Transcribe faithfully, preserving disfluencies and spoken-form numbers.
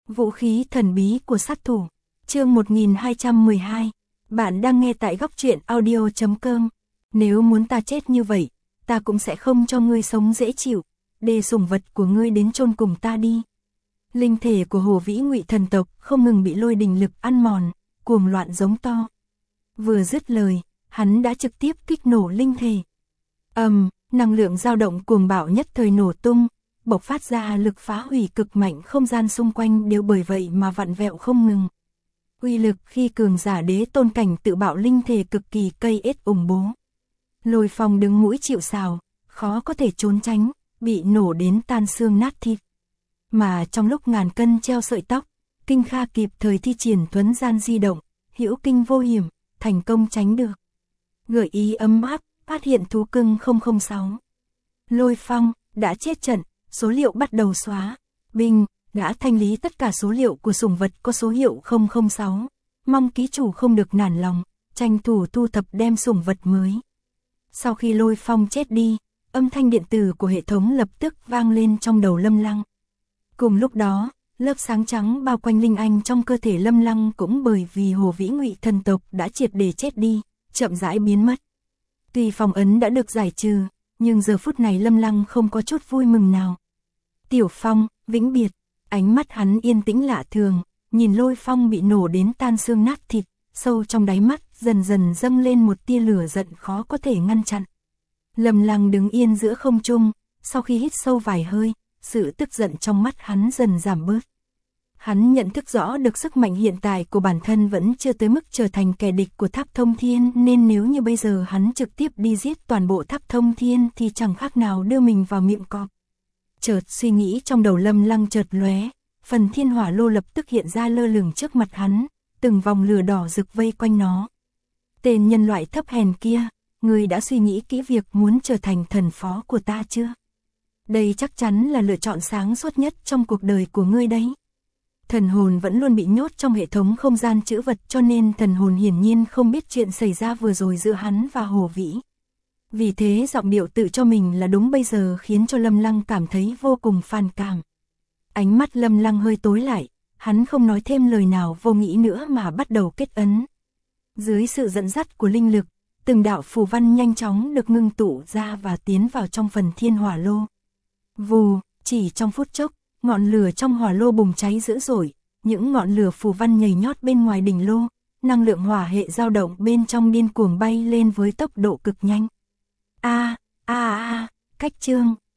Vũ khí thần bí của sát thủ. Chương một nghìn hai trăm mười hai. Bạn đang nghe tại góc truyện audio chấm com. Nếu muốn ta chết như vậy, ta cũng sẽ không cho ngươi sống dễ chịu. Để sủng vật của ngươi đến chôn cùng ta đi. Linh thể của Hồ Vĩ Ngụy thần tộc không ngừng bị lôi đình lực ăn mòn, cuồng loạn giống to. Vừa dứt lời, hắn đã trực tiếp kích nổ linh thể. Ầm, um, năng lượng dao động cuồng bạo nhất thời nổ tung, bộc phát ra lực phá hủy cực mạnh, không gian xung quanh đều bởi vậy mà vặn vẹo không ngừng. Uy lực khi cường giả đế tôn cảnh tự bạo linh thể cực kỳ cây ết ủng bố. Lôi Phong đứng mũi chịu sào, khó có thể trốn tránh, bị nổ đến tan xương nát thịt. Mà trong lúc ngàn cân treo sợi tóc, Kinh Kha kịp thời thi triển thuấn gian di động, hữu kinh vô hiểm, thành công tránh được. Gợi ý ấm áp, phát hiện thú cưng không không sáu. Lôi Phong đã chết trận, số liệu bắt đầu xóa. Binh đã thanh lý tất cả số liệu của sủng vật có số hiệu không không sáu. Mong ký chủ không được nản lòng, tranh thủ thu thập đem sủng vật mới. Sau khi Lôi Phong chết đi, âm thanh điện tử của hệ thống lập tức vang lên trong đầu Lâm Lăng. Cùng lúc đó, lớp sáng trắng bao quanh linh anh trong cơ thể Lâm Lăng cũng bởi vì Hồ Vĩ Ngụy thần tộc đã triệt để chết đi, chậm rãi biến mất. Tuy phong ấn đã được giải trừ, nhưng giờ phút này Lâm Lăng không có chút vui mừng nào. Tiểu Phong, vĩnh biệt, ánh mắt hắn yên tĩnh lạ thường, nhìn Lôi Phong bị nổ đến tan xương nát thịt, sâu trong đáy mắt dần dần dâng lên một tia lửa giận khó có thể ngăn chặn. Lâm Lăng đứng yên giữa không trung, sau khi hít sâu vài hơi, sự tức giận trong mắt hắn dần giảm bớt. Hắn nhận thức rõ được sức mạnh hiện tại của bản thân vẫn chưa tới mức trở thành kẻ địch của Tháp Thông Thiên, nên nếu như bây giờ hắn trực tiếp đi giết toàn bộ Tháp Thông Thiên thì chẳng khác nào đưa mình vào miệng cọp. Chợt suy nghĩ trong đầu Lâm Lăng chợt lóe, phần thiên hỏa lô lập tức hiện ra lơ lửng trước mặt hắn, từng vòng lửa đỏ rực vây quanh nó. Tên nhân loại thấp hèn kia, ngươi đã suy nghĩ kỹ việc muốn trở thành thần phó của ta chưa? Đây chắc chắn là lựa chọn sáng suốt nhất trong cuộc đời của ngươi đấy. Thần hồn vẫn luôn bị nhốt trong hệ thống không gian trữ vật, cho nên thần hồn hiển nhiên không biết chuyện xảy ra vừa rồi giữa hắn và Hồ Vĩ. Vì thế giọng điệu tự cho mình là đúng bây giờ khiến cho Lâm Lăng cảm thấy vô cùng phản cảm. Ánh mắt Lâm Lăng hơi tối lại, hắn không nói thêm lời nào vô nghĩ nữa mà bắt đầu kết ấn. Dưới sự dẫn dắt của linh lực, từng đạo phù văn nhanh chóng được ngưng tụ ra và tiến vào trong phần thiên hỏa lô. Vù, chỉ trong phút chốc, ngọn lửa trong hỏa lô bùng cháy dữ dội, những ngọn lửa phù văn nhảy nhót bên ngoài đỉnh lô, năng lượng hỏa hệ dao động bên trong điên cuồng bay lên với tốc độ cực nhanh. A, a a, cách chương,